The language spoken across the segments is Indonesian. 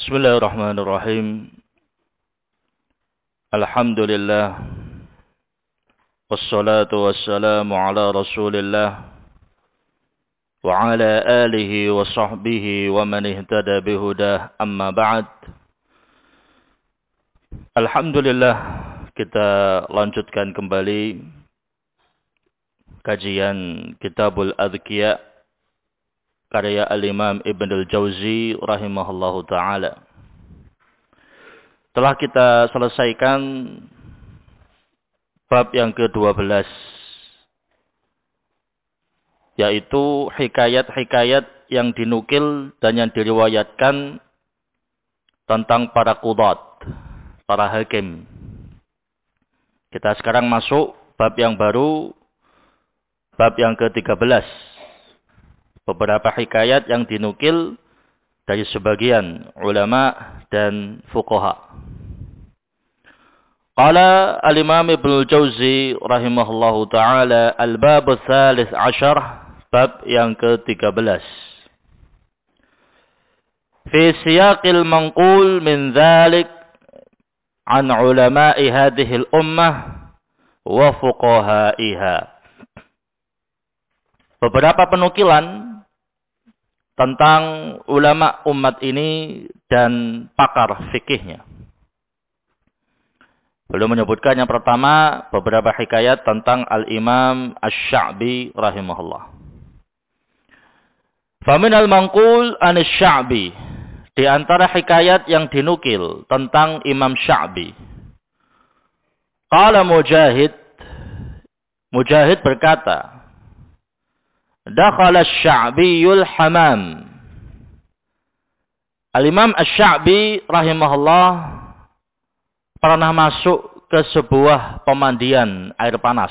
Bismillahirrahmanirrahim. Alhamdulillah. Wassalatu wassalamu ala Rasulillah wa ala alihi wa sahbihi wa man ihtada bihudah. Amma ba'd. Alhamdulillah, kita lanjutkan kembali kajian Kitabul Adhkiya karya Al-Imam Ibn Al-Jauzi rahimahullahu ta'ala. Telah kita selesaikan bab yang ke-12, yaitu hikayat-hikayat yang dinukil dan yang diriwayatkan tentang para qudat, para hakim. Kita sekarang masuk bab yang baru, bab yang ke-13. Beberapa hikayat yang dinukil dari sebagian ulama dan fuqaha. Qala al-Imam Ibn Al-Jauzi rahimahullahu ta'ala al-bab ats-tsalits 'ashar, bab yang ke-13. Fi siyaqil manqul min dzalik an ulama'i hadhihi al-ummah wa fuqahaiha. Beberapa penukilan tentang ulama umat ini dan pakar fikihnya. Beliau menyebutkan yang pertama beberapa hikayat tentang Al-Imam Asy-Sya'bi rahimahullah. Faminal manqul an Asy-Sya'bi, di antara hikayat yang dinukil tentang Imam Sya'bi. Qala Mujahid berkata, dakhala Asy-Sya'biyul hamam. Al-Imam Asy-Sya'bi rahimahullah pernah masuk ke sebuah pemandian air panas.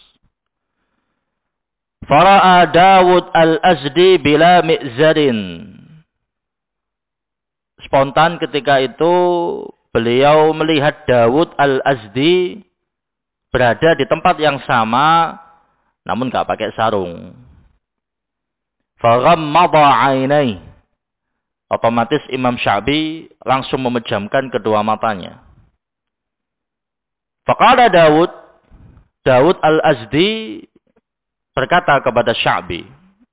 Fara'a Dawud al-Azdi bila mi'zarin. Spontan ketika itu beliau melihat Dawud al-Azdi berada di tempat yang sama namun enggak pakai sarung. Faghammada 'ainai. Otomatis Imam Sya'bi langsung memejamkan kedua matanya. Faqala Dawud al-Azdi berkata kepada Sya'bi,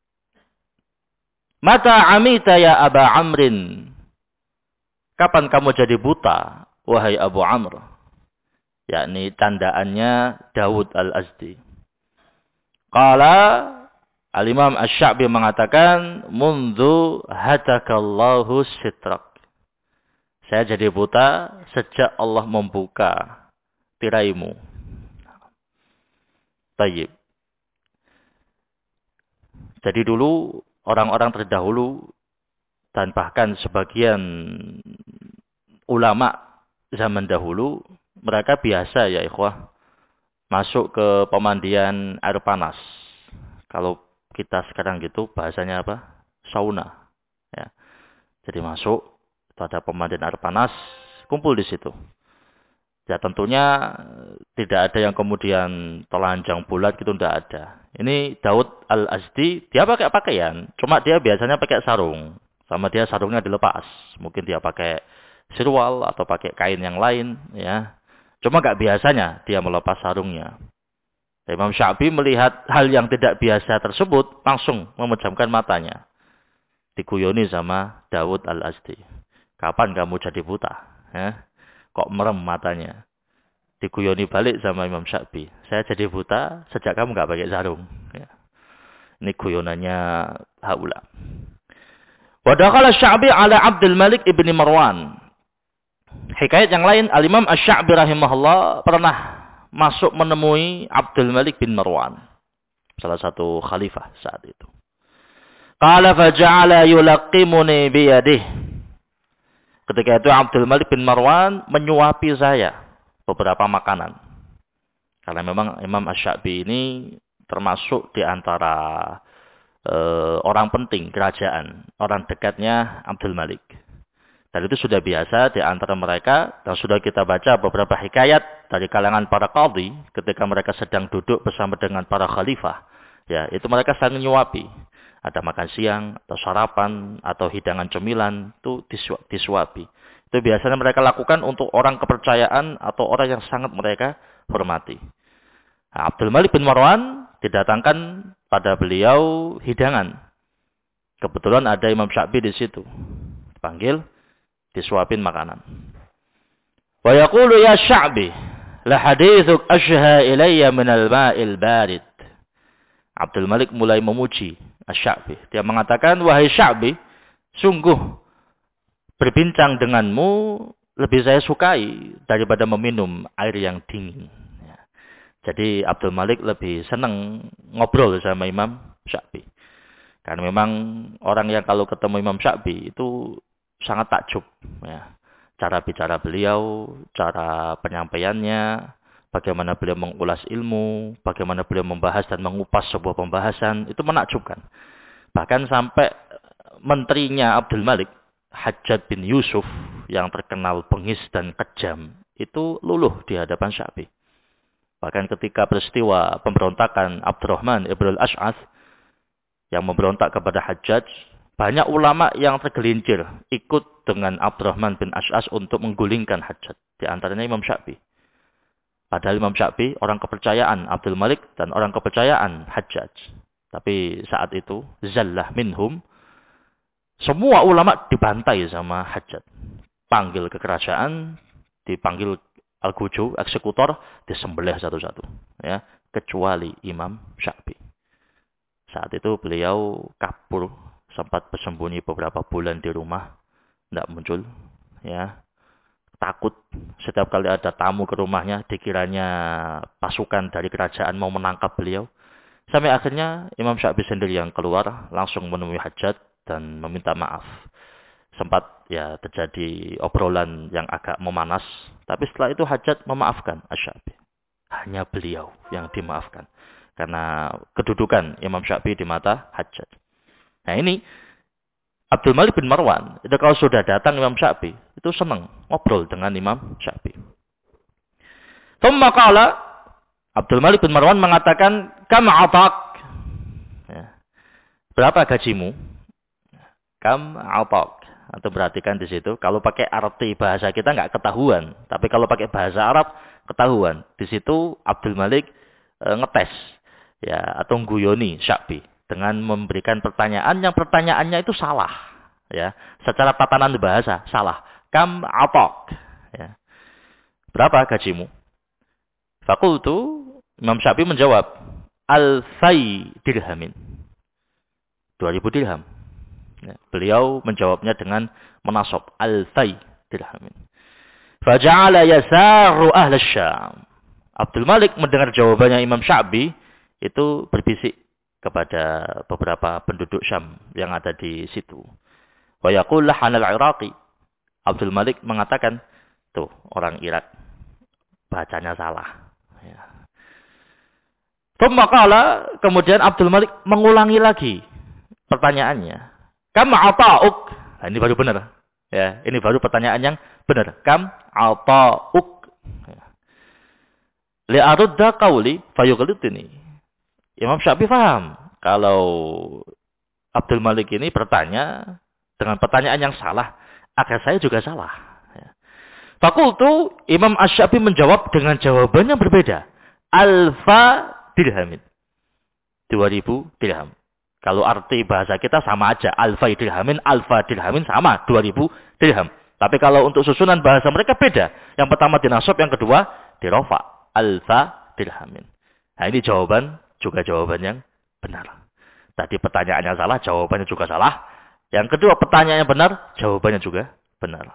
"Mata 'amita ya Aba Amrin?" Kapan kamu jadi buta, wahai Abu Amr? Yakni candaannya Dawud al-Azdi. Qala Al-Imam Asy-Sya'bi mengatakan, "Mundzu hatakallahu sitrak." Saya jadi buta sejak Allah membuka tiraimu. Tayyib. Jadi dulu orang-orang terdahulu dan bahkan sebagian ulama zaman dahulu, mereka biasa ya ikhwah masuk ke pemandian air panas. Kalau kita sekarang gitu bahasanya apa? Sauna. Ya. Jadi masuk, itu ada pemandian air panas, kumpul di situ. Ya tentunya tidak ada yang kemudian telanjang bulat gitu, tidak ada. Ini Dawud al-Azdi, dia pakai pakaian, cuma dia biasanya pakai sarung. Sama dia sarungnya dilepas. Mungkin dia pakai sirwal atau pakai kain yang lain. Ya. Cuma nggak biasanya dia melepas sarungnya. Imam Sya'bi melihat hal yang tidak biasa tersebut, langsung memejamkan matanya. Diguyoni sama Dawud al-Azdi. Kapan kamu jadi buta? Ya? Kok merem matanya? Diguyoni balik sama Imam Sya'bi. Saya jadi buta sejak kamu nggak pakai sarung. Ya. Ini guyonannya haula. Wa dakhala Sya'bi ala Abdul Malik ibni Marwan. Hikayat yang lain, Al-Imam Asy-Sya'bi rahimahullah pernah masuk menemui Abdul Malik bin Marwan, salah satu khalifah saat itu. Qala faja'ala yulaqimuni biyadihi. Ketika itu Abdul Malik bin Marwan menyuapi saya beberapa makanan. Karena memang Imam Asy-Sya'bi ini termasuk di antara orang penting kerajaan, orang dekatnya Abdul Malik. Dan itu sudah biasa di antara mereka, dan sudah kita baca beberapa hikayat dari kalangan para qadhi ketika mereka sedang duduk bersama dengan para khalifah. Ya, itu mereka saling nyuapi. Ada makan siang, atau sarapan, atau hidangan cemilan, itu disuapi. Itu biasanya mereka lakukan untuk orang kepercayaan atau orang yang sangat mereka hormati. Nah, Abdul Malik bin Marwan didatangkan pada beliau hidangan. Kebetulan ada Imam Syafi'i di situ. Dipanggil, disuapin makanan. Wa yaqulu ya Sya'bi, la hadithuk ashha ilayya min al-ma'il barid. Abdul Malik mulai memuji Asy-Sya'bi. Dia mengatakan, wahai Sya'bi, sungguh berbincang denganmu lebih saya sukai daripada meminum air yang dingin. Ya. Jadi Abdul Malik lebih senang ngobrol sama Imam Syafi'i. Karena memang orang yang kalau ketemu Imam Syafi'i itu sangat takjub. Ya. Cara bicara beliau, cara penyampaiannya, bagaimana beliau mengulas ilmu, bagaimana beliau membahas dan mengupas sebuah pembahasan, itu menakjubkan. Bahkan sampai menterinya Abdul Malik, Hajjaj bin Yusuf, yang terkenal bengis dan kejam, itu luluh di hadapan Syafi'i. Bahkan ketika peristiwa pemberontakan Abdurrahman ibn al-Ash'ath, yang memberontak kepada Hajjaj, banyak ulama yang tergelincir ikut dengan Abdurrahman bin Ash'ath untuk menggulingkan Hajjaj. Di antaranya Imam Syafi'i. Padahal Imam Syafi'i orang kepercayaan Abdul Malik dan orang kepercayaan Hajjaj. Tapi saat itu, zallah minhum, semua ulama dibantai sama Hajjaj. Panggil ke kerajaan, dipanggil al-Guju, eksekutor, disembelih satu-satu. Ya, kecuali Imam Syafi'i. Saat itu beliau kabur, sempat bersembunyi beberapa bulan di rumah, tidak muncul. Ya, takut setiap kali ada tamu ke rumahnya, dikiranya pasukan dari kerajaan mau menangkap beliau. Sampai akhirnya Imam Syafi'i sendiri yang keluar, langsung menemui Hajjaj dan meminta maaf. Sempat ya terjadi obrolan yang agak memanas, tapi setelah itu Hajjaj memaafkan Asy-Syafi'i. Hanya beliau yang dimaafkan. Karena kedudukan Imam Syafi'i di mata Hajjaj. Nah ini, Abdul Malik bin Marwan, itu kalau sudah datang Imam Syafi'i, itu senang ngobrol dengan Imam Syafi'i. Tsumma qala, Abdul Malik bin Marwan mengatakan, kam atak? Ya. Berapa gajimu? Kam atak. Atau perhatikan di situ, kalau pakai arti bahasa kita nggak ketahuan, tapi kalau pakai bahasa Arab ketahuan. Di situ Abdul Malik ngetes, ya, atau guyoni Syafi'i dengan memberikan pertanyaan yang pertanyaannya itu salah, ya, secara tatanan bahasa salah. Kam atak? Ya. Berapa gajimu? Fakultu, Imam Syafi'i menjawab, alfai dirhamin. 2000 dirham. Ya, beliau menjawabnya dengan menasab alfai dirhamin. Faja'ala yasaru ahla Syam. Abdul Malik mendengar jawabannya Imam Syafi'i itu berbisik kepada beberapa penduduk Syam yang ada di situ. Wa yaqul lahanal Iraqi. Abdul Malik mengatakan, tuh orang Irak bacanya salah. Ya. Kemudian Abdul Malik mengulangi lagi pertanyaannya. Kam ata'uk? Nah, ini baru benar. Ya, ini baru pertanyaan yang benar. Kam ata'uk? Ya. Li'arudda qawli fayughlitni. Imam Syafi'i paham kalau Abdul Malik ini bertanya dengan pertanyaan yang salah, agar saya juga salah. Ya. Fakultu, Imam Asy-Syafi'i menjawab dengan jawaban yang berbeda. Alfa dirhamin. 2000 dirham. Kalau arti bahasa kita sama aja. Alfa dirhamin sama. 2000 dirham. Tapi kalau untuk susunan bahasa mereka beda. Yang pertama dinasab, yang kedua dirofa. Alfa dirhamin. Nah ini jawaban yang benar. Tadi pertanyaannya salah, jawabannya juga salah. Yang kedua pertanyaan yang benar, jawabannya juga benar.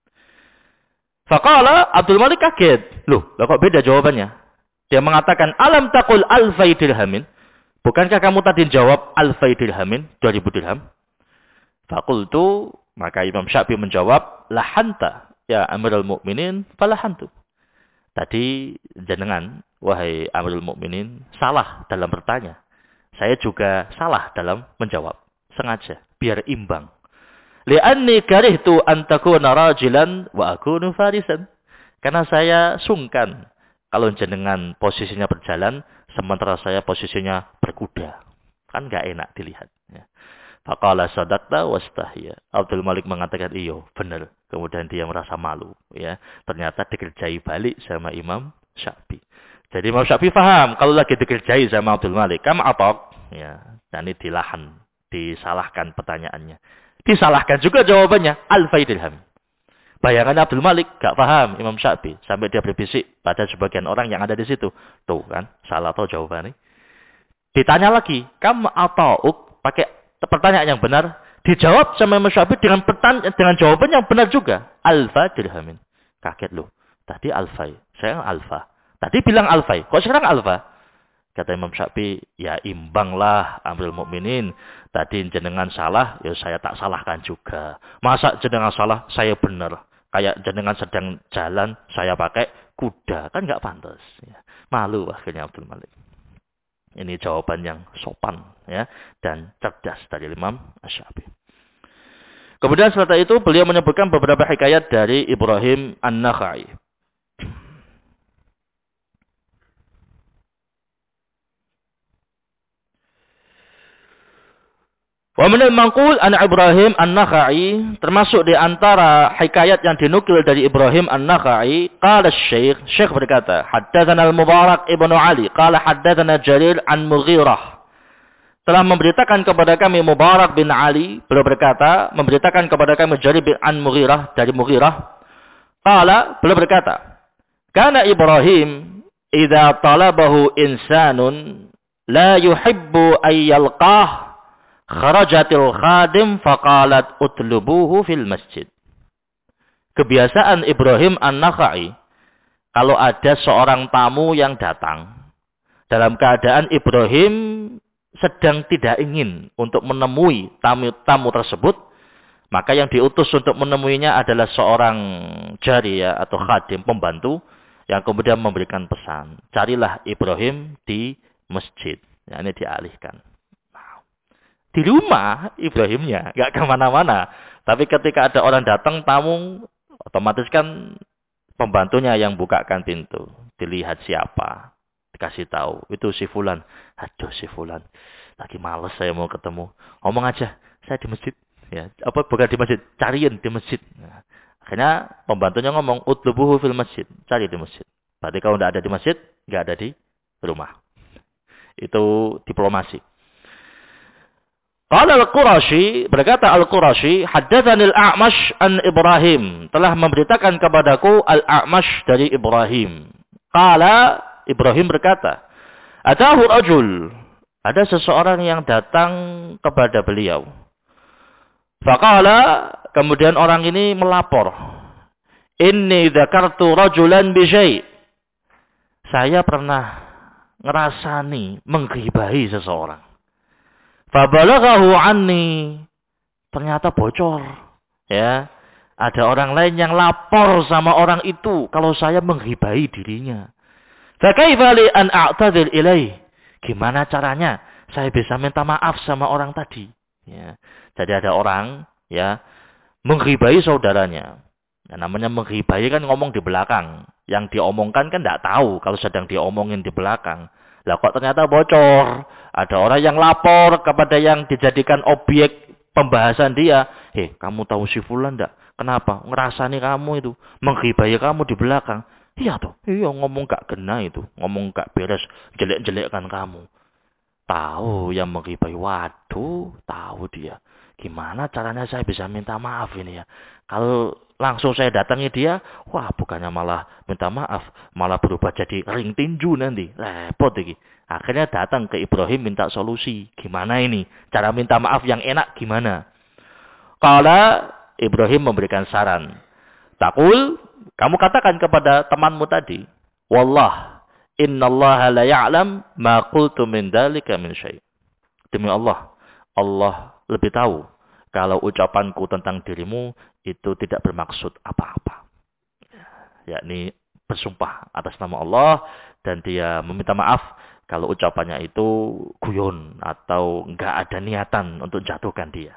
Faqala, Abdul Malik kaget. Loh kok beda jawabannya? Dia mengatakan, alam taqul alfai dirhamin. Bukankah kamu tadi jawab alfai dirhamin, 2000 dirham? Fakultu, maka Imam Syafi'i menjawab, lahanta, ya Amirul Mukminin, falahantu. Tadi jenengan, wahai Amirul Mukminin, salah dalam bertanya. Saya juga salah dalam menjawab. Sengaja, biar imbang. Li'anni karihtu an takuna rajilan wa akunu farisan. Karena saya sungkan kalau jenengan posisinya berjalan, sementara saya posisinya berkuda. Kan nggak enak dilihat. Ya. Faqala sadaqta wastahya. Abdul Malik mengatakan, iyo, benar. Kemudian dia merasa malu. Ya, ternyata dikerjai balik sama Imam Syafi'i. Jadi Imam Syafi'i paham kalau lagi dikerjai sama Abdul Malik. Kam atok. Ya, dan ini dilahan. Disalahkan pertanyaannya. Disalahkan juga jawabannya. Alfai dirham. Bayangannya Abdul Malik gak paham Imam Syafi'i. Sampai dia berbisik pada sebagian orang yang ada di situ. Tuh kan, salah tahu jawabannya. Ditanya lagi. Kam atok. Pakai pertanyaan yang benar. Dijawab sama Imam Syafi'i dengan jawaban yang benar juga. Alfa dirhamin. Kaget loh. Tadi alfai. Saya alfa. Tadi bilang alfai. Kok sekarang alfa? Kata Imam Syafi'i, ya imbanglah Amirul Mukminin. Tadi jenengan salah, ya saya tak salahkan juga. Masa jenengan salah, saya benar. Kayak jenengan sedang jalan, saya pakai kuda. Kan nggak pantas. Ya. Malu akhirnya Abdul Malik. Ini jawaban yang sopan ya dan cerdas dari Imam Syafi'i. Kemudian setelah itu beliau menyebutkan beberapa hikayat dari Ibrahim An-Nakha'i. Wa min al-manqul an Ibrahim An-Nakha'i, termasuk di antara hikayat yang dinukil dari Ibrahim An-Nakha'i, qala Syekh berkata, haddatsana al-Mubarak ibnu Ali, qala haddatsana Jarir an Mughirah. Telah memberitakan kepada kami Mubarak bin Ali, beliau berkata, memberitakan kepada kami Jarir bin an Mughirah dari Mughirah. Qala, beliau berkata, kana Ibrahim idza talabahu insanun la yuhibbu ay yalqah kharajatil khadim faqalat utlubuhu fil masjid. Kebiasaan Ibrahim An-Nakha'i, kalau ada seorang tamu yang datang, dalam keadaan Ibrahim sedang tidak ingin untuk menemui tamu tersebut, maka yang diutus untuk menemuinya adalah seorang jariyah atau khadim, pembantu, yang kemudian memberikan pesan, carilah Ibrahim di masjid. Ya, ini dialihkan. Di rumah Ibrahimnya, nggak kemana-mana. Tapi ketika ada orang datang, tamu, otomatis kan pembantunya yang bukakan pintu. Dilihat siapa, dikasih tahu. Itu si Fulan. Aduh si Fulan, lagi males saya mau ketemu. Ngomong aja, saya di masjid. Ya, apa bukan di masjid, cariin di masjid. Nah, akhirnya pembantunya ngomong, utlubuhu fil masjid, cari di masjid. Berarti kalau nggak ada di masjid, nggak ada di rumah. Itu diplomasi. Qala Al-Qurashi, berkata Al-Qurashi, haddatsanil A'mash an Ibrahim, telah memberitakan kepadaku Al-A'mash dari Ibrahim. Qala, Ibrahim berkata, atahu rajul, ada seseorang yang datang kepada beliau. Faqala, kemudian orang ini melapor, inni dzakartu rajulan bi syai'. Saya pernah ngerasani menggibahi seseorang. Fabalaghahu anni, ternyata bocor. Ya, ada orang lain yang lapor sama orang itu kalau saya menghibahi dirinya. Fa kaifa li an a'tadzir ilaih? Gimana caranya saya bisa minta maaf sama orang tadi? Ya. Jadi ada orang ya menghibahi saudaranya. Ya, namanya menghibahi kan ngomong di belakang. Yang diomongkan kan tidak tahu kalau sedang diomongin di belakang. Lah kok ternyata bocor. Ada orang yang lapor kepada yang dijadikan objek pembahasan dia. Kamu tahu si Fulan enggak? Kenapa? Ngerasani kamu itu. Menghibahi kamu di belakang. Iya toh. Iya ngomong gak kena itu. Ngomong gak beres. Jelek-jelekkan kamu. Tahu yang menghibahi. Waduh. Tahu dia. Gimana caranya saya bisa minta maaf ini ya. Kalau langsung saya datangi dia, wah bukannya malah minta maaf, malah berubah jadi ring tinju nanti. Repot iki. Akhirnya datang ke Ibrahim minta solusi. Gimana ini? Cara minta maaf yang enak gimana? Kala Ibrahim memberikan saran. Takul, kamu katakan kepada temanmu tadi, wallah, innallaha la ya'lam ma qultu min dzalika min syai'. Demi Allah, Allah lebih tahu kalau ucapanku tentang dirimu itu tidak bermaksud apa-apa. Yakni bersumpah atas nama Allah dan dia meminta maaf kalau ucapannya itu guyon atau enggak ada niatan untuk jatuhkan dia.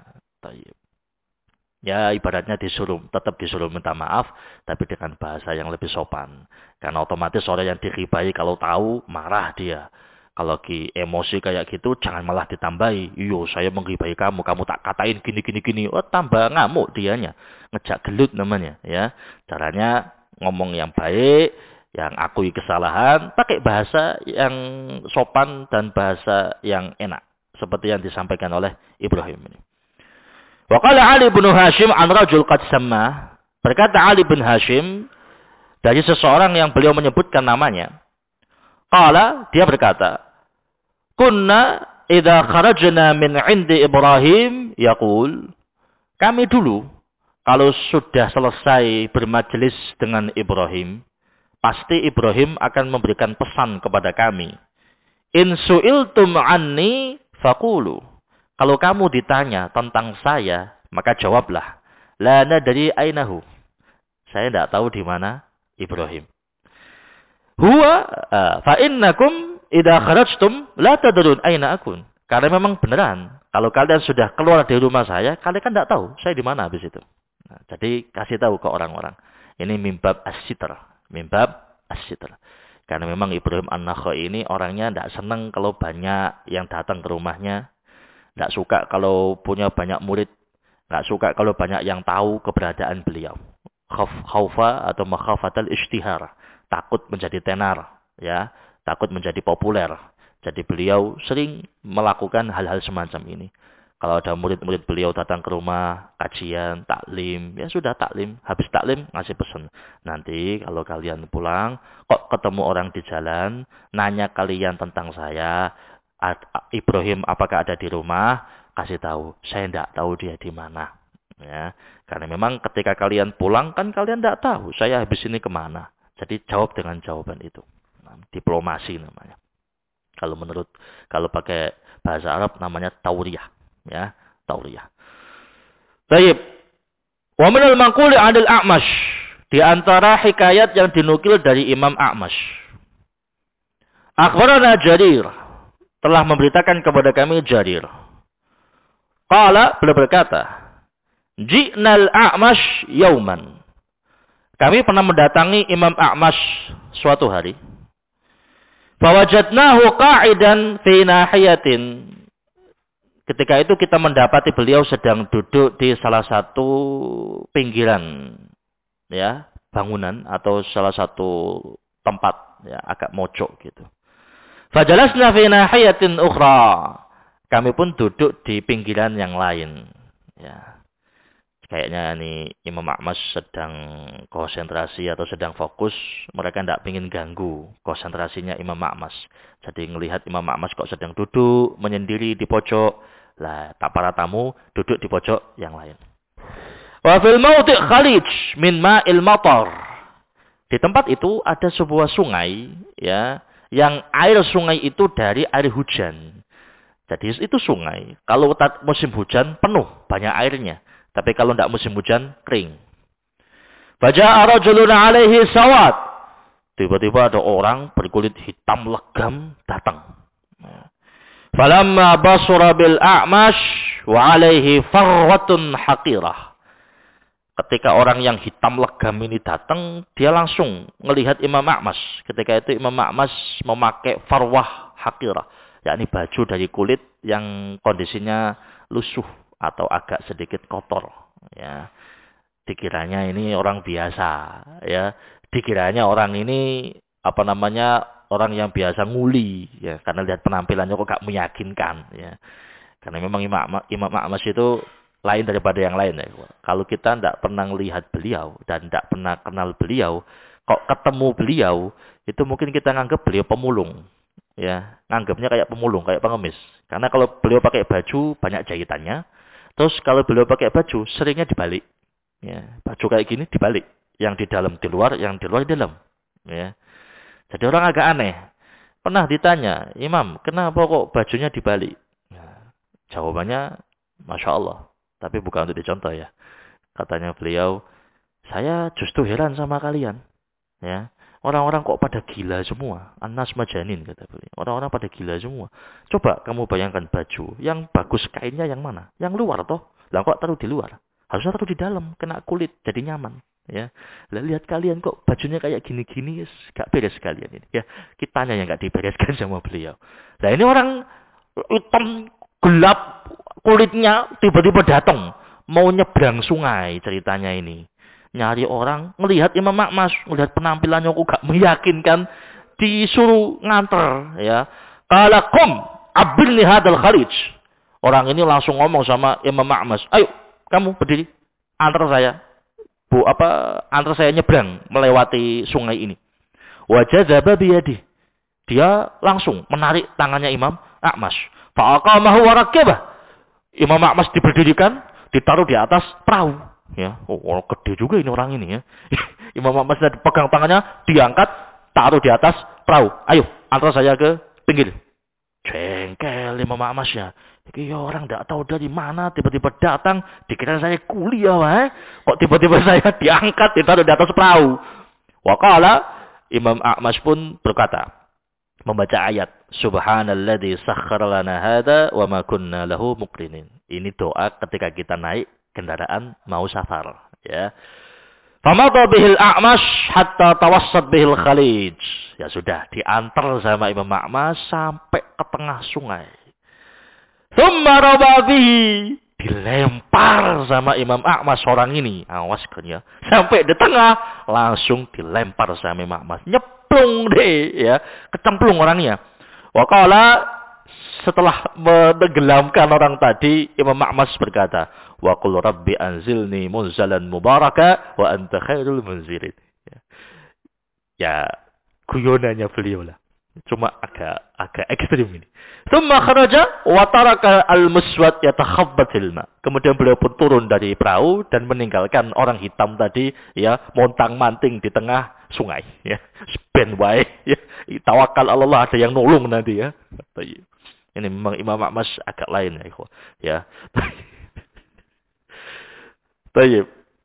Ya ibaratnya tetap disuruh minta maaf tapi dengan bahasa yang lebih sopan. Karena otomatis orang yang diribai kalau tahu marah dia. Kalau emosi kayak gitu, jangan malah ditambahi. Iyo, saya menggibahi kamu, kamu tak katain gini. Oh, tambah ngamuk dianya. Ngejak gelut namanya, ya. Caranya ngomong yang baik, yang akui kesalahan, pakai bahasa yang sopan dan bahasa yang enak. Seperti yang disampaikan oleh Ibrahim ini. Wa qala Ali bin Hashim an rajul qad samma. Berkata Ali bin Hashim dari seseorang yang beliau menyebutkan namanya. Qala, dia berkata, "Kunna idza kharajna min 'indi Ibrahim yaqul." Kami dulu kalau sudah selesai bermajelis dengan Ibrahim, pasti Ibrahim akan memberikan pesan kepada kami. In su'iltum anni faqulu. Kalau kamu ditanya tentang saya, maka jawablah. La nadri ainahu. Saya tidak tahu di mana Ibrahim. Huwa fa innakum idza kharajtum la tadrun aina akun. Karena memang beneran, kalau kalian sudah keluar dari rumah saya, kalian kan tidak tahu saya di mana habis itu. Nah, jadi kasih tahu ke orang-orang. Ini mimbab as-sitr, mimbab as-sitr. Karena memang Ibrahim An-Nakha'i ini orangnya tidak senang kalau banyak yang datang ke rumahnya. Tidak suka kalau punya banyak murid. Tidak suka kalau banyak yang tahu keberadaan beliau. Khaufa atau makhafatal ishtihar. Takut menjadi tenar. Ya, takut menjadi populer. Jadi beliau sering melakukan hal-hal semacam ini. Kalau ada murid-murid beliau datang ke rumah, kajian, taklim. Ya sudah taklim. Habis taklim, ngasih pesan. Nanti kalau kalian pulang, kok ketemu orang di jalan, nanya kalian tentang saya, Ibrahim apakah ada di rumah? Kasih tahu, saya tidak tahu dia di mana. Ya, karena memang ketika kalian pulang kan kalian tidak tahu saya habis ini kemana. Jadi jawab dengan jawaban itu. Nah, diplomasi namanya. Kalau pakai bahasa Arab namanya tauriyah, ya, tauriyah. Baik. Wa minal manquli 'anil A'mash, di antara hikayat yang dinukil dari Imam A'mash. Akhbarana Jarir, telah memberitakan kepada kami Jarir. Qala, beliau berkata, Ji'nal A'mash yauman. Kami pernah mendatangi Imam A'mash suatu hari. Fawajadnahu qa'idan fi nahiyatin. Ketika itu kita mendapati beliau sedang duduk di salah satu pinggiran, ya, bangunan atau salah satu tempat, ya, agak mojok gitu. Fajalasna fi nahiyatin ukhra. Kami pun duduk di pinggiran yang lain. Ya. Kayaknya ini Imam A'mash sedang konsentrasi atau sedang fokus. Mereka tidak ingin ganggu konsentrasinya Imam A'mash. Jadi melihat Imam A'mash kok sedang duduk, menyendiri di pojok. Lah, tak para tamu duduk di pojok yang lain. Wa fil mawdi' khalij min ma'il matar. Di tempat itu ada sebuah sungai, ya, yang air sungai itu dari air hujan. Jadi itu sungai. Kalau musim hujan penuh, banyak airnya. Tapi kalau tidak musim hujan, kering. Faja'a rajulun 'alaihi sawat. Tiba-tiba ada orang berkulit hitam legam datang. Falamma basura bil A'mash wa 'alaihi farratun haqirah. Ketika orang yang hitam legam ini datang, dia langsung melihat Imam A'mash. Ketika itu Imam A'mash memakai farwah haqirah, yakni baju dari kulit yang kondisinya lusuh atau agak sedikit kotor, ya. Dikiranya ini orang biasa, ya. Dikiranya orang ini orang yang biasa nguli, ya, karena lihat penampilannya kok gak meyakinkan, ya. Karena memang Imam A'mash itu lain daripada yang lain, ya. Kalau kita tidak pernah melihat beliau dan tidak pernah kenal beliau, kok ketemu beliau, itu mungkin kita nganggap beliau pemulung. Ya, nganggapnya kayak pemulung, kayak pengemis. Karena kalau beliau pakai baju banyak jahitannya, terus kalau beliau pakai baju seringnya dibalik. Ya, baju kayak gini dibalik, yang di dalam di luar, yang di luar di dalam. Ya. Jadi orang agak aneh. Pernah ditanya, Imam, kenapa kok bajunya dibalik? Ya, jawabannya, Masya Allah. Tapi bukan untuk dicontoh, ya. Katanya beliau, saya justru heran sama kalian. Ya. Orang-orang kok pada gila semua. An-nas majanin, kata beliau. Orang-orang pada gila semua. Coba kamu bayangkan baju. Yang bagus kainnya yang mana? Yang luar toh. Lah kok taruh di luar? Harusnya taruh di dalam. Kena kulit. Jadi nyaman. Ya, lah lihat kalian kok bajunya kayak gini-gini, gak beres sekalian ini. Ya, kitanya yang gak dibereskan sama beliau. Nah ini orang hitam gelap kulitnya tiba-tiba datang mau nyebrang sungai ceritanya ini. Nyari orang, ngelihat Imam Ma'mas, ngelihat penampilannya kok gak meyakinkan, disuruh nganter ya. Qala qum abilni hadal kharij. Orang ini langsung ngomong sama Imam Ma'mas, "Ayo, kamu berdiri, antar saya. Antar saya nyebrang melewati sungai ini." Wajadzaba biyadi. Dia langsung menarik tangannya Imam A'mas. Fa'aqamahu wa rakibah. Imam A'mas diberdirikan, ditaruh di atas perahu. Ya, orang gede juga ini orang ini ya. Imam A'mas pegang tangannya, diangkat, taruh di atas perahu. Ayo, antar saya ke pinggir. Jengkel Imam A'mas ya. Ini orang tidak tahu dari mana tiba-tiba datang, dikira saya kuliah, wah. Kok tiba-tiba saya diangkat, ditaruh di atas perahu. Waqala, Imam A'mas pun berkata, membaca ayat, Subhanalladzi sakhkhara lana hadza wa ma kunna lahu muqrinin. Ini doa ketika kita naik kendaraan mau safar, ya. Famadha bihil A'mas hatta tawassat bihil Khalij. Ya sudah, diantar sama Imam A'mas sampai ke tengah sungai. Tsumma raba bihi, dilempar sama Imam A'mas orang ini. Awas kan ya. Sampai di tengah langsung dilempar sama Imam A'mas. Nyeplung deh ya, kecemplung orangnya. Waqala, setelah menenggelamkan orang tadi, Imam A'mas berkata, "Wa qul rabbi anzilni munzalan mubaraka wa anta khairul munzilin." Ya, guyonannya beliau lah. Cuma agak ekstrim ini. Tsumma kharaja wa taraka al-muswad yatakhabbatil ma. Kemudian beliau pun turun dari perahu dan meninggalkan orang hitam tadi ya montang-manting di tengah sungai ya. Ben wae ya. Tawakal Allah, ada yang nolong nanti ya. Ini memang Imam A'mas agak lain ya, ikhwah. Ya. Baik.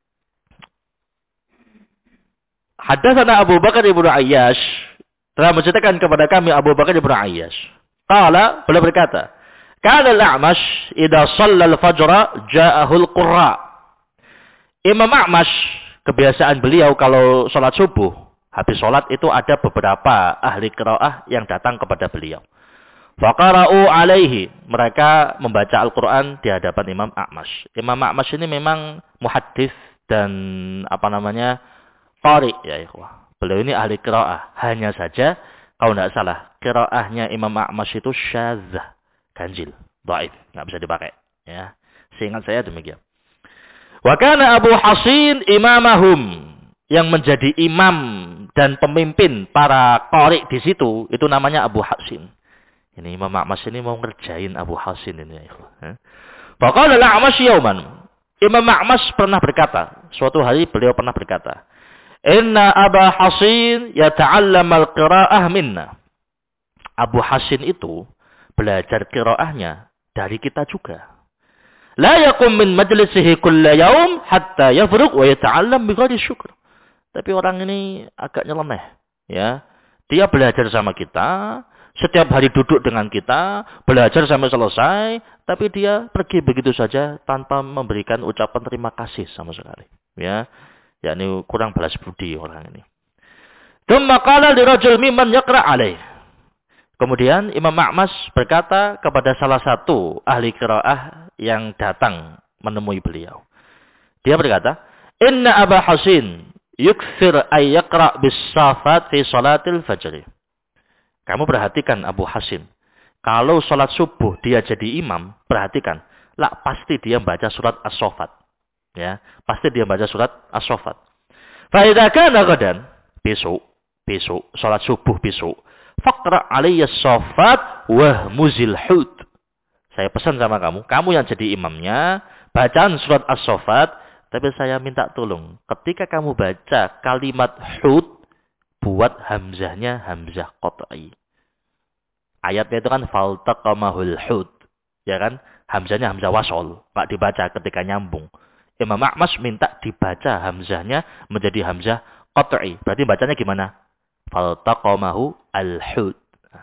Hadatsana Abu Bakar ibnu Ayyash telah menceritakan kepada kami Abu Bakar ibnu Ayyash. Qala, beliau berkata, "Kana al-A'mash idza shalla al-fajra ja'ahu al-qurra." Imam A'mash kebiasaan beliau kalau salat subuh, habis salat itu ada beberapa ahli qiraah yang datang kepada beliau. Faqara'u alaihi, mereka membaca Al-Qur'an di hadapan Imam A'mash. Imam A'mash ini memang muhaddits dan qari ya ikhwah. Beliau ini ahli qiraah. Hanya saja kalau tidak salah, qiraahnya Imam A'mash itu syadzah, ganjil, dhaif, enggak bisa dipakai, ya. Seingat saya demikian. Wa kana Abu Hasin imamahum, yang menjadi imam dan pemimpin para qari di situ itu namanya Abu Hasin. Ini Imam A'mash ini mau ngerjain Abu Hasin ini ya ikhwah. Faqala al-A'mash yauman. Imam A'mash pernah berkata, suatu hari beliau pernah berkata, "Inna Aba Hasin yata'allam al-qira'ah minna." Abu Hasin itu belajar qiraahnya dari kita juga. La yaqum min majlisihi kulla yaum hatta yafruq wa yata'allam bighairi syukr. Tapi orang ini agak nyeleneh, ya. Dia belajar sama kita, setiap hari duduk dengan kita, belajar sampai selesai, tapi dia pergi begitu saja tanpa memberikan ucapan terima kasih sama sekali, ya. Yakni kurang balas budi orang ini. Tsumma qala li rajul mimman yaqra' alaih. Kemudian Imam A'mash berkata kepada salah satu ahli qiraah yang datang menemui beliau. Dia berkata, "Inna Aba Hasin yukthir ay yaqra' bis-safat fi salatil fajr." Kamu perhatikan Abu Hasin. Kalau salat subuh dia jadi imam, perhatikan. Lah pasti dia baca surat As-Saffat. Ya, pasti dia baca surat As-Saffat. Fa idza kana ghadan, besok salat subuh besok, faqra alayya as-Saffat wa muzil hud. Saya pesan sama kamu yang jadi imamnya, bacaan surat As-Saffat, tapi saya minta tolong ketika kamu baca kalimat hud, buat hamzahnya hamzah qat'i. Ayatnya itu kan faltaqamahul hud, ya kan? Hamzahnya hamzah wasol, enggak dibaca ketika nyambung. Imam A'mash minta dibaca hamzahnya menjadi hamzah qat'i. Berarti bacanya gimana? Faltaqamahu al-hud.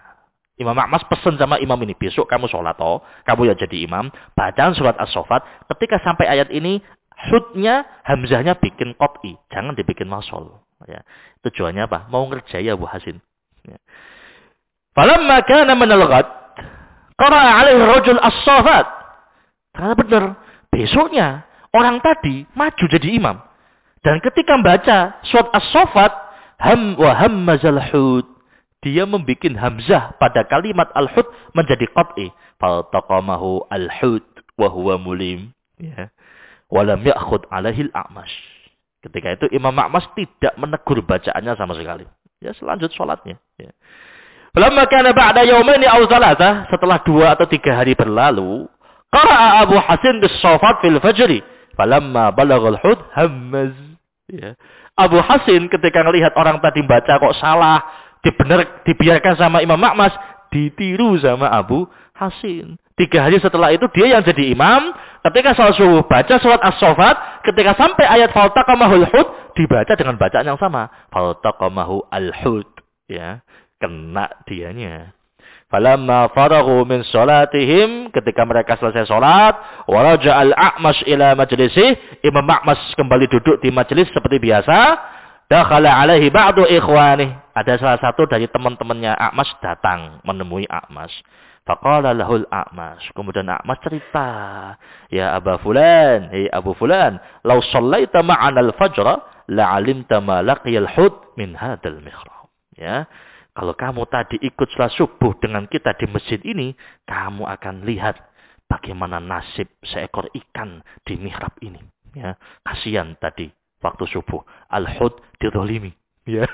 Imam A'mash pesan sama imam ini, besok kamu sholat kamu yang jadi imam, bacaan surat As-Saffat, ketika sampai ayat ini, hudnya, hamzahnya bikin qat'i, jangan dibikin wasol. Ya. Tujuannya apa? Mau ngerjai Abu Hasin. Ya. Falamma kana min al-ghad, qara'a 'alaihi rajul as-saffat. Karena benar, besoknya orang tadi maju jadi imam. Dan ketika membaca surat as-saffat, hammazal hud, dia membikin hamzah pada kalimat al-hud menjadi qat'i. Faltaqamahu al-hud wa huwa mulim. Ya. Walam ya'khud alaihi al-a'mash. Ketika itu Imam A'mash tidak menegur bacaannya sama sekali. Ya, selanjut sholatnya. Ya. Lamma kana ba'da yawmaini aw thalatha, setelah 2 atau 3 hari berlalu, qara'a Abu Hasin bis-saffat fil fajri. Falamma balagha al-hud hammaz. Ya. Abu Hasin ketika melihat orang tadi baca kok salah, dibiarkan sama Imam A'mash, ditiru sama Abu Hasin. 3 hari setelah itu dia yang jadi imam. Ketika sholat subuh baca surat as-saffat, ketika sampai ayat faltaqamahul hud dibaca dengan bacaan yang sama. Faltaqamahu al-hud. Ya, kena dianya. Falamma faraghu min salatihim, ketika mereka selesai salat, waraja al-A'mash ila majlisih, Imam A'mash kembali duduk di majelis seperti biasa. Dakhala alaihi ba'du ikhwanih. Ada salah satu dari teman-temannya A'mash datang menemui A'mash. Faqala lahul A'mash. Kemudian A'mash cerita, ya Aba Fulan, hei Abu Fulan, law shallaita ma'ana al-fajra la'alimta ma laqiyal hud min hadzal mihrab. Ya, kalau kamu tadi ikut salat subuh dengan kita di masjid ini, kamu akan lihat bagaimana nasib seekor ikan di mihrab ini. Ya, kasihan tadi waktu subuh al-hud dizalimi. Ya.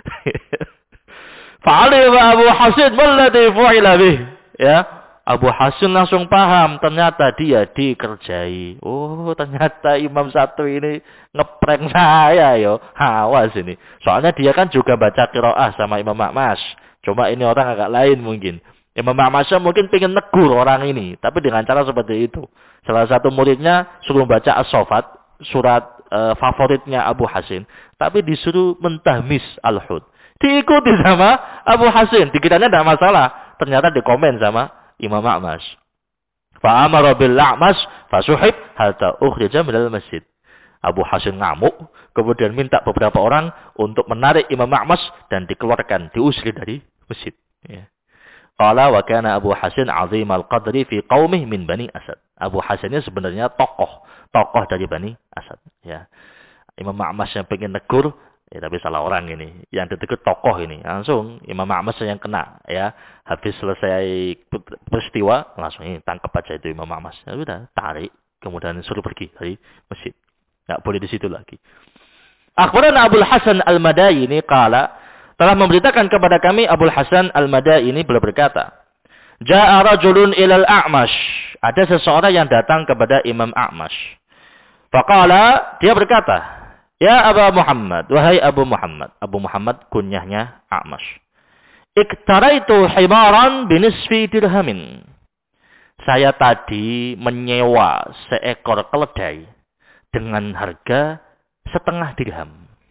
Fa'alima Abu Hasin malladhi fu'ila bih. Ya, Abu Hasin langsung paham, ternyata dia dikerjai. Oh, ternyata imam satu ini ngeprank saya, yo. Awas ini. Soalnya dia kan juga baca qiraah sama Imam A'mash. Cuma ini orang agak lain mungkin. Imam A'mash mungkin pengen negur orang ini, tapi dengan cara seperti itu. Salah satu muridnya suruh baca as-saffat, surat favoritnya Abu Hasin, tapi disuruh mentahmis al-hud. Diikuti sama Abu Hasin, dikiranya tidak masalah. Ternyata dikomen sama Imam A'mash. Fa'amara bil A'mash fasuhib hatta ukhrija minal masjid. Abu Hasin ngamuk, kemudian minta beberapa orang untuk menarik Imam A'mash dan dikeluarkan, diusir dari masjid. Ya. Qala wa kana Abu Hasin 'azimal qadri fi qaumih min Bani Asad. Abu Hasin ini sebenarnya tokoh dari Bani Asad. Ya. Imam A'mash yang pengen negur, ya, tapi salah orang ini. Yang ditegur tokoh ini. Langsung Imam A'mash yang kena. Ya. Habis selesai peristiwa, langsung ini tangkap aja itu Imam A'mash. Ya sudah, tarik. Kemudian suruh pergi dari masjid. Nggak boleh di situ lagi. Akhbarana Abul Hasan Al-Madaini qala, telah memberitakan kepada kami Abul Hasan Al-Madaini beliau berkata, Ja'a rajulun ilal A'mash. Ada seseorang yang datang kepada Imam A'mash. Faqala, dia berkata, ya Aba Muhammad, wahai Abu Muhammad. Abu Muhammad kunyahnya A'mash. Iktaraitu himaran binisfi dirhamin. Saya tadi menyewa seekor keledai dengan harga setengah dirham.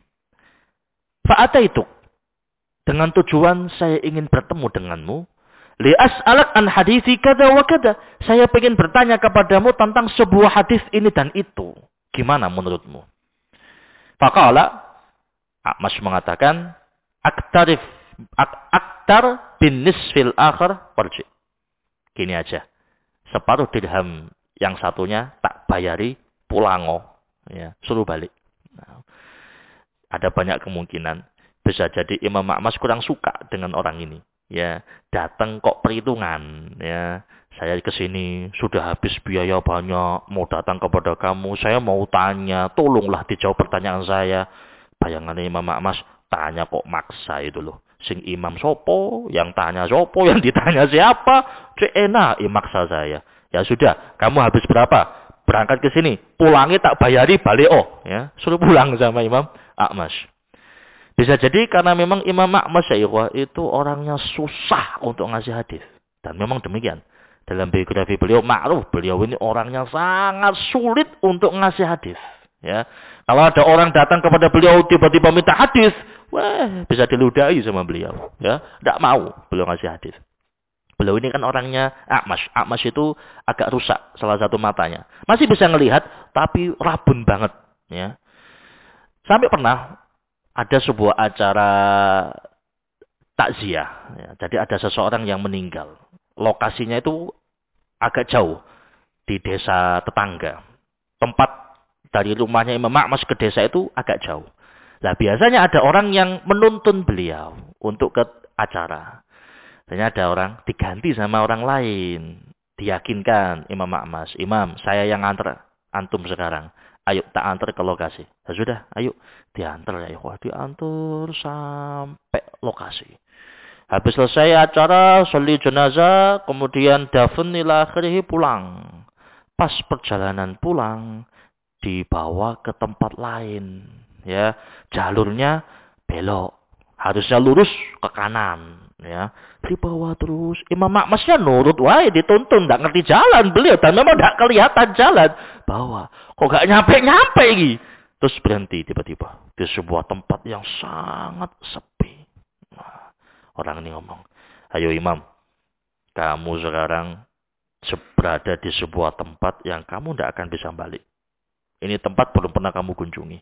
Fa'ataituk. Dengan tujuan saya ingin bertemu denganmu. Li'as'alak an hadithi kada wa kada. Saya ingin bertanya kepadamu tentang sebuah hadis ini dan itu. Gimana menurutmu? Faqala, A'mash mengatakan, aktar bin nisfil akhar warji. Gini aja. Separuh dirham yang satunya tak bayari, pulango. Ya, suruh balik. Nah, ada banyak kemungkinan. Bisa jadi Imam A'mash kurang suka dengan orang ini. Ya, datang kok perhitungan. Ya, saya ke sini sudah habis biaya banyak, mau datang kepada kamu, saya mau tanya, tolonglah dijawab pertanyaan saya. Bayangan Imam A'mash, tanya kok maksa itu loh. Sing imam sopo, yang tanya sopo, yang ditanya siapa, enak, maksa saya. Ya sudah, kamu habis berapa? Berangkat ke sini, pulangi tak bayari, balik ya, suruh pulang sama Imam A'mash. Bisa jadi karena memang Imam A'mash itu orangnya susah untuk ngasih hadis. Dan memang demikian. Dalam biografi beliau ma'ruf, beliau ini orangnya sangat sulit untuk ngasih hadis. Ya, kalau ada orang datang kepada beliau tiba-tiba minta hadis, wah, bisa diludahi sama beliau. Ya, tidak mau beliau ngasih hadis. Beliau ini kan orangnya A'mash. A'mash itu agak rusak salah satu matanya. Masih bisa ngelihat, tapi rabun banget, ya. Sampai pernah ada sebuah acara takziah, ya. Jadi ada seseorang yang meninggal. Lokasinya itu agak jauh di desa tetangga. Tempat dari rumahnya Imam Ma'mas ke desa itu agak jauh. Nah, biasanya ada orang yang menuntun beliau untuk ke acara. Biasanya ada orang diganti sama orang lain. Diyakinkan Imam Ma'mas, Imam, saya yang antar antum sekarang. Ayo tak antar ke lokasi. Ya sudah, ayo diantar ya ikhwah, diantar sampai lokasi. Habis selesai acara, sholli jenazah, kemudian dafn ila akhirih, pulang. Pas perjalanan pulang, dibawa ke tempat lain. Ya, jalurnya belok. Harusnya lurus ke kanan. Ya, dibawa terus. Imam Ma'masnya nurut, wah dituntun, nggak ngerti jalan beliau. Dan memang nggak kelihatan jalan. Bawa, kok nggak nyampe-nyampe ini. Terus berhenti tiba-tiba. Di sebuah tempat yang sangat sepi. Nah, orang ini ngomong, ayo Imam, kamu sekarang berada di sebuah tempat yang kamu tidak akan bisa balik. Ini tempat belum pernah kamu kunjungi.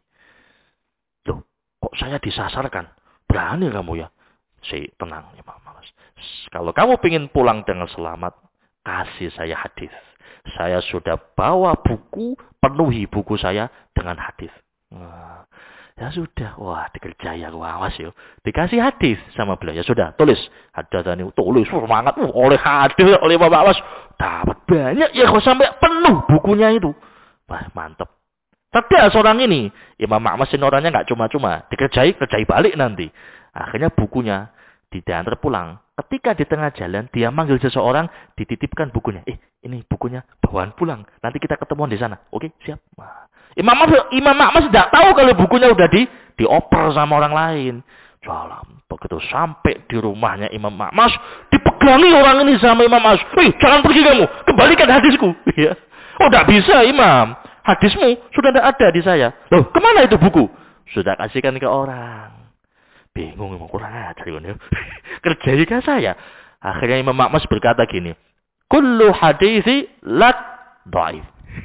Loh, kok saya disasarkan? Berani kamu ya? Tenang Imam Ma'mas. Kalau kamu ingin pulang dengan selamat, kasih saya hadis. Saya sudah bawa buku, penuhi buku saya dengan hadis. Wah, ya sudah, wah dikerjai aku, awas yo. Dikasih hadis sama beliau, ya sudah, tulis. Haddatsani, tulis, semangat, oleh hadis, oleh Bapak Awas. Dapat banyak ya, kok sampai penuh bukunya itu. Wah, mantap. Tapi seorang ini, Imam Ma'mas ini orangnya nggak cuma-cuma, kerjai balik nanti. Akhirnya bukunya diantar pulang. Ketika di tengah jalan, dia manggil seseorang, dititipkan bukunya. Ini bukunya, bawaan pulang. Nanti kita ketemuan di sana. Oke, siap. Wah. Imam Ma'mas tidak tahu kalau bukunya udah dioper sama orang lain. Jalan. Begitu sampai di rumahnya Imam Ma'mas, dipegangi orang ini sama Imam Ma'mas. Jangan pergi kamu, kembalikan hadisku. Ya. Oh, tidak bisa Imam. Hadismu sudah tidak ada di saya. Loh, kemana itu buku? Sudah kasihkan ke orang. Bingung Imam, kurang ajar ini. Kerjai ke saya. Akhirnya Imam Ma'mas berkata gini, kullu hadisi lak dhaif.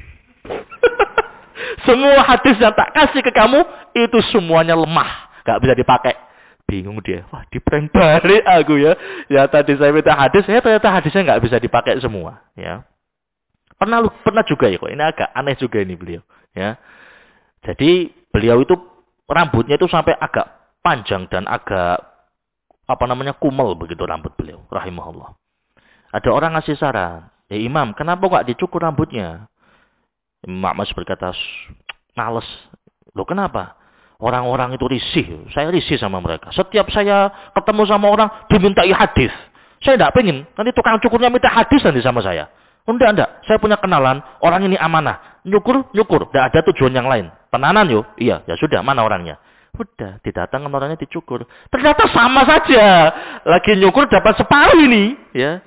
Semua hadis yang tak kasih ke kamu, itu semuanya lemah. Gak bisa dipakai. Bingung dia. Wah, diprank balik aku ya. Ya tadi saya minta hadis, ternyata hadisnya gak bisa dipakai semua. Ya. Pernah juga ya kok. Ini agak aneh juga ini beliau. Ya. Jadi beliau itu rambutnya itu sampai agak panjang dan agak kumel begitu rambut beliau. Rahimahullah. Ada orang ngasih saran. Imam, kenapa gak dicukur rambutnya? Imam Ma'mas berkata, males. Loh kenapa? Orang-orang itu risih. Saya risih sama mereka. Setiap saya ketemu sama orang, dimintai hadis. Saya tidak pengen. Nanti tukang cukurnya minta hadis nanti sama saya. Enggak. Saya punya kenalan. Orang ini amanah. Nyukur. Tidak ada tujuan yang lain. Tenanan yuk. Iya, ya sudah. Mana orangnya? Udah, didatangkan orangnya dicukur. Ternyata sama saja. Lagi nyukur dapat separuh ini. Ya.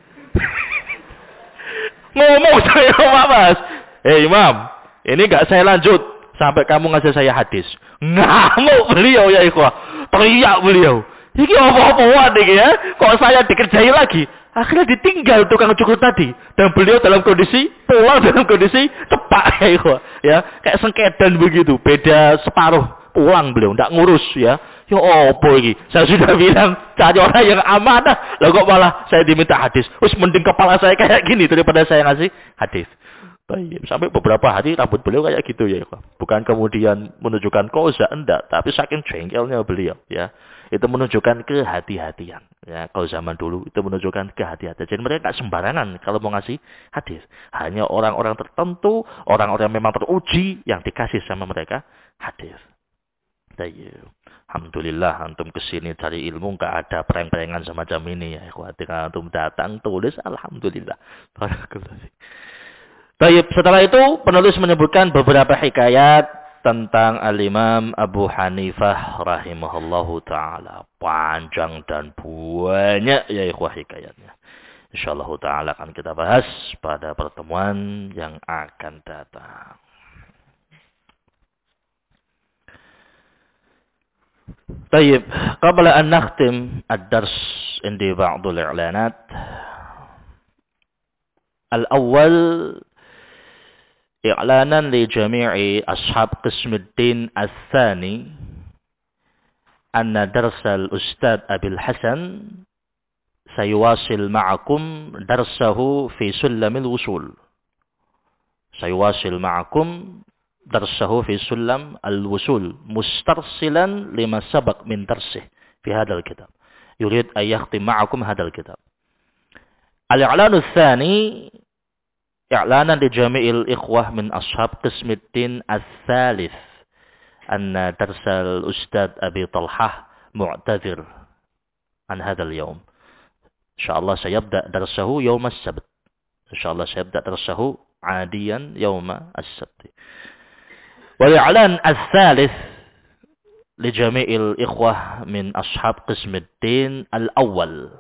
Ngomong saya Mas. Imam, ini enggak saya lanjut sampai kamu ngasih saya hadis. Ngamuk beliau ya ikhwah. Teriak beliau. Ini apa-apaan ini ya? Kok saya dikerjai lagi? Akhirnya ditinggal tukang cukur tadi. Dan beliau dalam kondisi, pulang dalam kondisi cepak ya ikhwah. Ya, kayak sengkedan begitu. Beda separuh. Pulang beliau, tidak ngurus ya. Ya apa ini? Saya sudah bilang cari orang yang amanah. Lah kok malah saya diminta hadis. Terus mending kepala saya kayak gini daripada saya ngasih hadis. Baik. Sampai beberapa hari rambut beliau kayak gitu ya. Bukan kemudian menunjukkan koza, enggak. Tapi saking jengkelnya beliau ya. Itu menunjukkan kehati-hatian. Ya, kalau zaman dulu itu menunjukkan kehati-hatian. Jadi mereka nggak sembarangan kalau mau ngasih hadis. Hanya orang-orang tertentu, orang-orang yang memang teruji yang dikasih sama mereka hadis. Alhamdulillah antum kesini cari ilmu nggak ada pereng-perengan semacam ini ya. Ketika antum datang tulis alhamdulillah. Baik, setelah itu penulis menyebutkan beberapa hikayat tentang Al-Imam Abu Hanifah rahimahullahu taala. Panjang dan banyak ya ikhwah hikayatnya. Insyaallah taala akan kita bahas pada pertemuan yang akan datang. طيب قبل أن نختم الدرس عندي بعض الإعلانات. الأول إعلانا لجميع أصحاب قسم الدين الثاني أن درس الأستاذ أبي الحسن سيواصل معكم درسه في سلم الوصول. سيواصل معكم درسه في سلم الوصول مسترسلا لما سبق من درسه في هذا الكتاب. يريد أن يختم معكم هذا الكتاب. الإعلان الثاني إعلانا لجميع الإخوة من أصحاب قسم الدين الثالث أن درس الأستاذ أبي طلحة معتذر عن هذا اليوم. إن شاء الله سيبدأ درسه يوم السبت. إن شاء الله سيبدأ درسه عاديا يوم السبت. والإعلان الثالث لجميع الإخوة من أصحاب قسم الدين الأول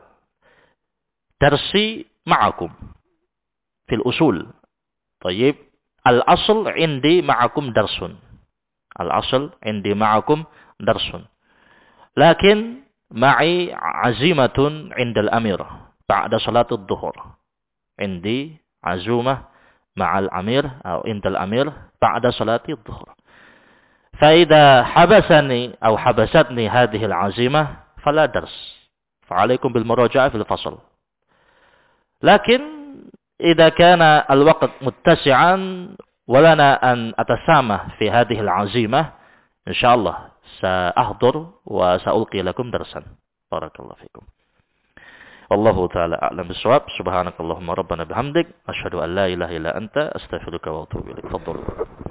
درسي معكم في الأصول. طيب الأصل عندي معكم درس. الأصل عندي معكم درس. لكن معي عزيمة عند الأمير بعد صلاة الظهر. عندي عزومة مع الأمير أو عند الأمير بعد صلاة الظهر. فإذا حبسني أو حبستني هذه العزيمة فلا درس. فعليكم بالمراجعة في الفصل. لكن إذا كان الوقت متسعا ولنا أن أتسامح في هذه العزيمة إن شاء الله سأحضر وسألقي لكم درسا. بارك الله فيكم. والله تعالى أعلم بالصواب. سبحانك اللهم ربنا بحمدك أشهد أن لا إله إلا أنت أستغفرك وأتوب إليك. تفضلوا.